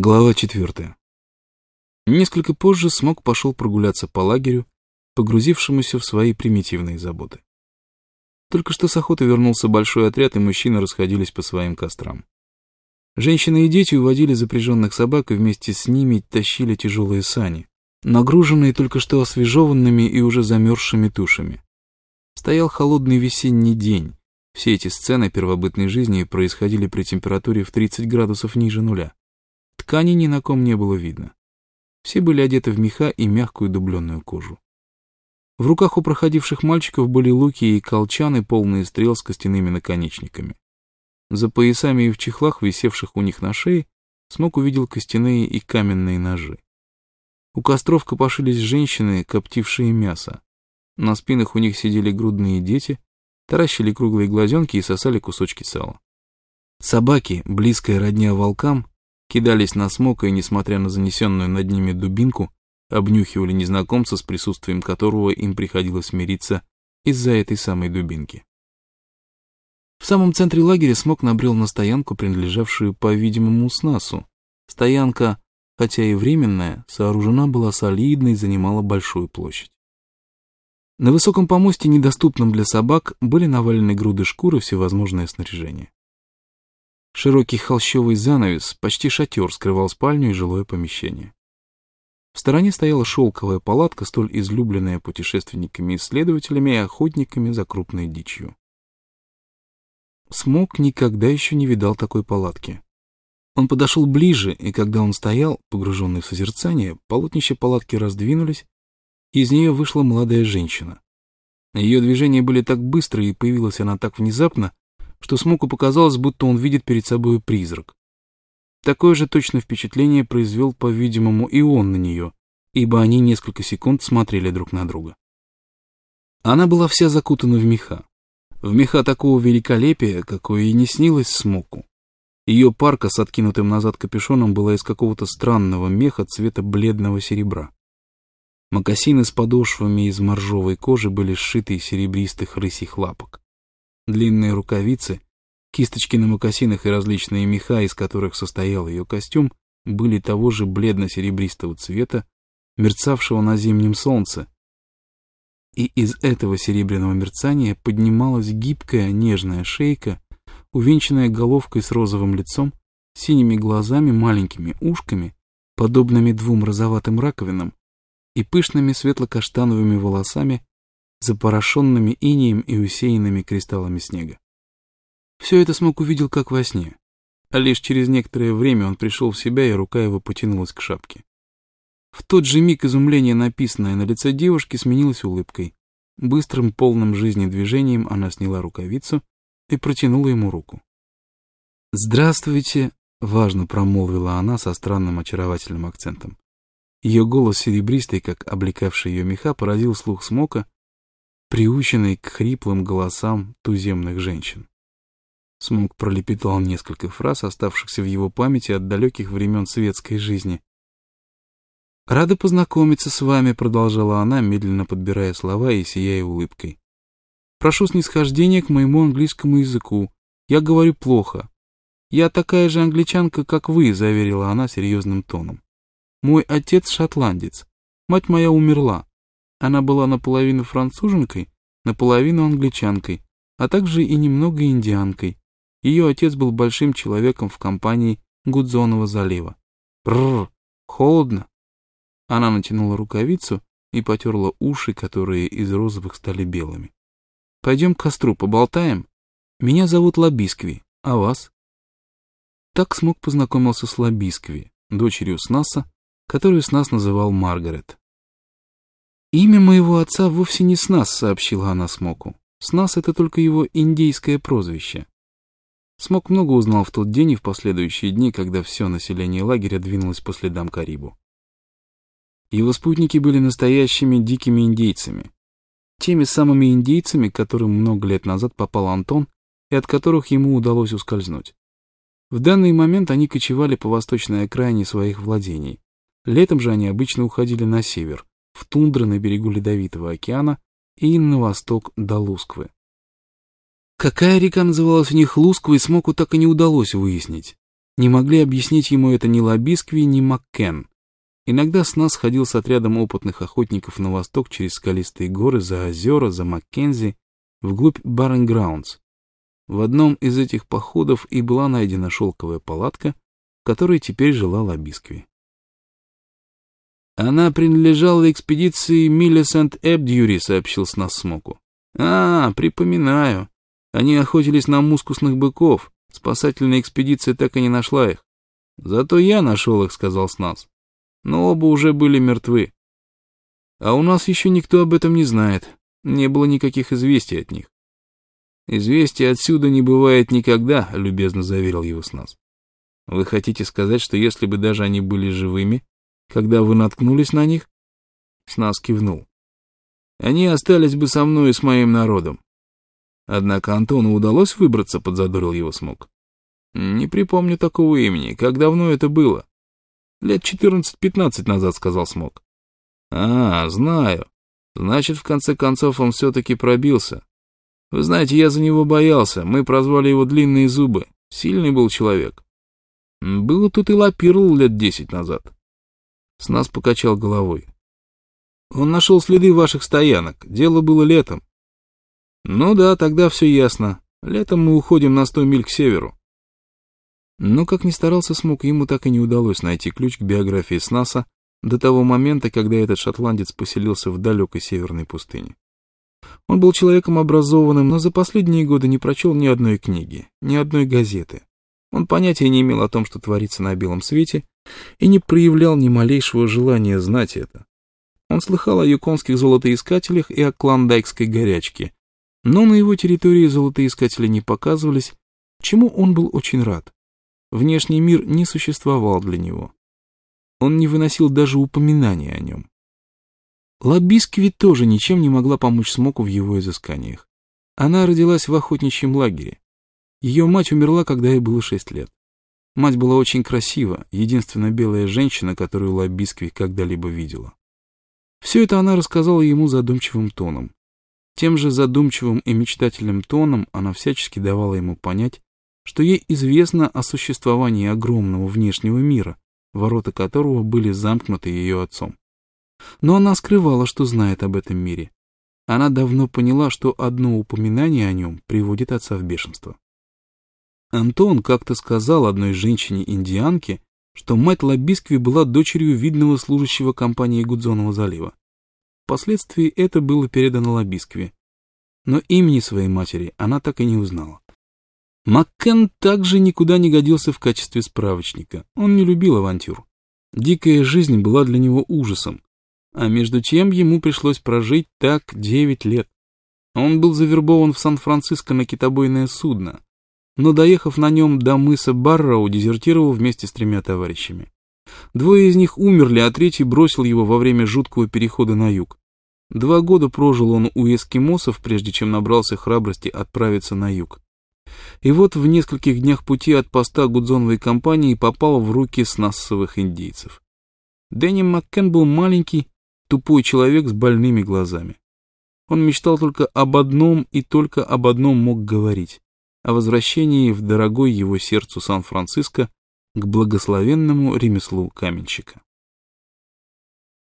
Глава 4. Несколько позже Смок пошел прогуляться по лагерю, погрузившемуся в свои примитивные заботы. Только что с охоты вернулся большой отряд, и мужчины расходились по своим кострам. Женщины и дети уводили запряженных собак и вместе с ними тащили тяжелые сани, нагруженные только что освежеванными и уже замерзшими тушами. Стоял холодный весенний день. Все эти сцены первобытной жизни происходили при температуре в 30 градусов ниже нуля. Ткани ни на ком не было видно. Все были одеты в меха и мягкую дубленную кожу. В руках у проходивших мальчиков были луки и колчаны, полные стрел с костяными наконечниками. За поясами и в чехлах, висевших у них на шее, Смок увидел костяные и каменные ножи. У костров копошились женщины, коптившие мясо. На спинах у них сидели грудные дети, таращили круглые глазенки и сосали кусочки сала. Собаки, близкая родня волкам, кидались на Смока и, несмотря на занесенную над ними дубинку, обнюхивали незнакомца, с присутствием которого им приходилось смириться из-за этой самой дубинки. В самом центре лагеря Смок набрел на стоянку, принадлежавшую, по-видимому, снасу. Стоянка, хотя и временная, сооружена была солидно и занимала большую площадь. На высоком помосте, недоступном для собак, были навалены груды шкур и всевозможное снаряжение. Широкий холщовый занавес, почти шатер, скрывал спальню и жилое помещение. В стороне стояла шелковая палатка, столь излюбленная путешественниками-исследователями и охотниками за крупной дичью. Смок никогда еще не видал такой палатки. Он подошел ближе, и когда он стоял, погруженный в созерцание, полотнища палатки раздвинулись, и из нее вышла молодая женщина. Ее движения были так быстры, и появилась она так внезапно, что Смоку показалось, будто он видит перед собой призрак. Такое же точно впечатление произвел, по-видимому, и он на нее, ибо они несколько секунд смотрели друг на друга. Она была вся закутана в меха такого великолепия, какое и не снилось Смоку. Ее парка с откинутым назад капюшоном была из какого-то странного меха цвета бледного серебра. Мокасины с подошвами из моржовой кожи были сшиты из серебристых рысьих лапок. Длинные рукавицы, кисточки на мокасинах и различные меха, из которых состоял ее костюм, были того же бледно-серебристого цвета, мерцавшего на зимнем солнце. И из этого серебряного мерцания поднималась гибкая нежная шейка, увенчанная головкой с розовым лицом, синими глазами, маленькими ушками, подобными двум розоватым раковинам, и пышными светло-каштановыми волосами, запорошенными инеем и усеянными кристаллами снега. Все это Смок увидел как во сне, а лишь через некоторое время он пришел в себя, и рука его потянулась к шапке. В тот же миг изумление, написанное на лице девушки, сменилось улыбкой. Быстрым, полным жизни движением она сняла рукавицу и протянула ему руку. «Здравствуйте», — важно промолвила она со странным очаровательным акцентом. Ее голос серебристый, как облекавший ее меха, поразил слух Смока, приученный к хриплым голосам туземных женщин. Смок пролепетал несколько фраз, оставшихся в его памяти от далеких времен светской жизни. «Рада познакомиться с вами», — продолжала она, медленно подбирая слова и сияя улыбкой. «Прошу снисхождения к моему английскому языку. Я говорю плохо. Я такая же англичанка, как вы», — заверила она серьезным тоном. «Мой отец шотландец. Мать моя умерла. Она была наполовину француженкой, наполовину англичанкой, а также и немного индианкой. Ее отец был большим человеком в компании Гудзонова залива. Бррр, холодно». Она натянула рукавицу и потерла уши, которые из розовых стали белыми. «Пойдем к костру, поболтаем? Меня зовут Лабискви, а вас?» Так Смок познакомился с Лабискви, дочерью Снаса, которую Снас называл Маргарет. «Имя моего отца вовсе не Снас», — сообщила она Смоку. «Снас — это только его индейское прозвище». Смок много узнал в тот день и в последующие дни, когда все население лагеря двинулось по следам Карибу. Его спутники были настоящими дикими индейцами. Теми самыми индейцами, к которым много лет назад попал Антон, и от которых ему удалось ускользнуть. В данный момент они кочевали по восточной окраине своих владений. Летом же они обычно уходили на север, в тундры на берегу Ледовитого океана и на восток до Лусквы. Какая река называлась у них Лусквой, Смоку так и не удалось выяснить. Не могли объяснить ему это ни Лобискви, ни Маккен. Иногда Снасс ходил с отрядом опытных охотников на восток через скалистые горы, за озера, за Маккензи, вглубь Баррен-Граундс. В одном из этих походов и была найдена шелковая палатка, в которой теперь жила Лобискви. «Она принадлежала экспедиции Миллисент-Эбдьюри», — сообщил Снасс Смоку. Припоминаю. Они охотились на мускусных быков. Спасательная экспедиция так и не нашла их. Зато я нашел их», — сказал Снасс. «Но оба уже были мертвы. А у нас еще никто об этом не знает. Не было никаких известий от них». «Известий отсюда не бывает никогда», — любезно заверил его Снасс. «Вы хотите сказать, что если бы даже они были живыми, когда вы наткнулись на них?» Снасс кивнул. «Они остались бы со мной и с моим народом». «Однако Антону удалось выбраться», — подзадорил его Смок. «Не припомню такого имени. Как давно это было?» «Лет 14-15 назад», — сказал Смок. Знаю. Значит, в конце концов он все-таки пробился. Вы знаете, я за него боялся. Мы прозвали его Длинные Зубы. Сильный был человек. Было тут и Лапирл лет 10 назад». Снасс покачал головой. «Он нашел следы ваших стоянок. Дело было летом». «Ну да, тогда все ясно. Летом мы уходим на 100 миль к северу». Но как ни старался Смок, ему так и не удалось найти ключ к биографии Снасса до того момента, когда этот шотландец поселился в далекой северной пустыне. Он был человеком образованным, но за последние годы не прочел ни одной книги, ни одной газеты. Он понятия не имел о том, что творится на белом свете, и не проявлял ни малейшего желания знать это. Он слыхал о юконских золотоискателях и о клондайкской горячке, но на его территории золотоискатели не показывались, чему он был очень рад. Внешний мир не существовал для него. Он не выносил даже упоминания о нем. Лобискви тоже ничем не могла помочь Смоку в его изысканиях. Она родилась в охотничьем лагере. Ее мать умерла, когда ей было 6 лет. Мать была очень красива, единственная белая женщина, которую Лобискви когда-либо видела. Все это она рассказала ему задумчивым тоном. Тем же задумчивым и мечтательным тоном она всячески давала ему понять, что ей известно о существовании огромного внешнего мира, ворота которого были замкнуты ее отцом. Но она скрывала, что знает об этом мире. Она давно поняла, что одно упоминание о нем приводит отца в бешенство. Антон как-то сказал одной женщине-индианке, что мать Лобискви была дочерью видного служащего компании Гудзонова залива. Впоследствии это было передано Лобискви, но имени своей матери она так и не узнала. Маккен также никуда не годился в качестве справочника. Он не любил авантюр. Дикая жизнь была для него ужасом, а между тем ему пришлось прожить так 9 лет. Он был завербован в Сан-Франциско на китобойное судно, но, доехав на нем до мыса Барроу, дезертировал вместе с 3 товарищами. 2 из них умерли, а 3 бросил его во время жуткого перехода на юг. 2 года прожил он у эскимосов, прежде чем набрался храбрости отправиться на юг. И вот в нескольких днях пути от поста Гудзоновой компании попал в руки снассовых индейцев. Дэнни Маккен был маленький, тупой человек с больными глазами. Он мечтал только об одном и только об одном мог говорить — о возвращении в дорогой его сердцу Сан-Франциско к благословенному ремеслу каменщика.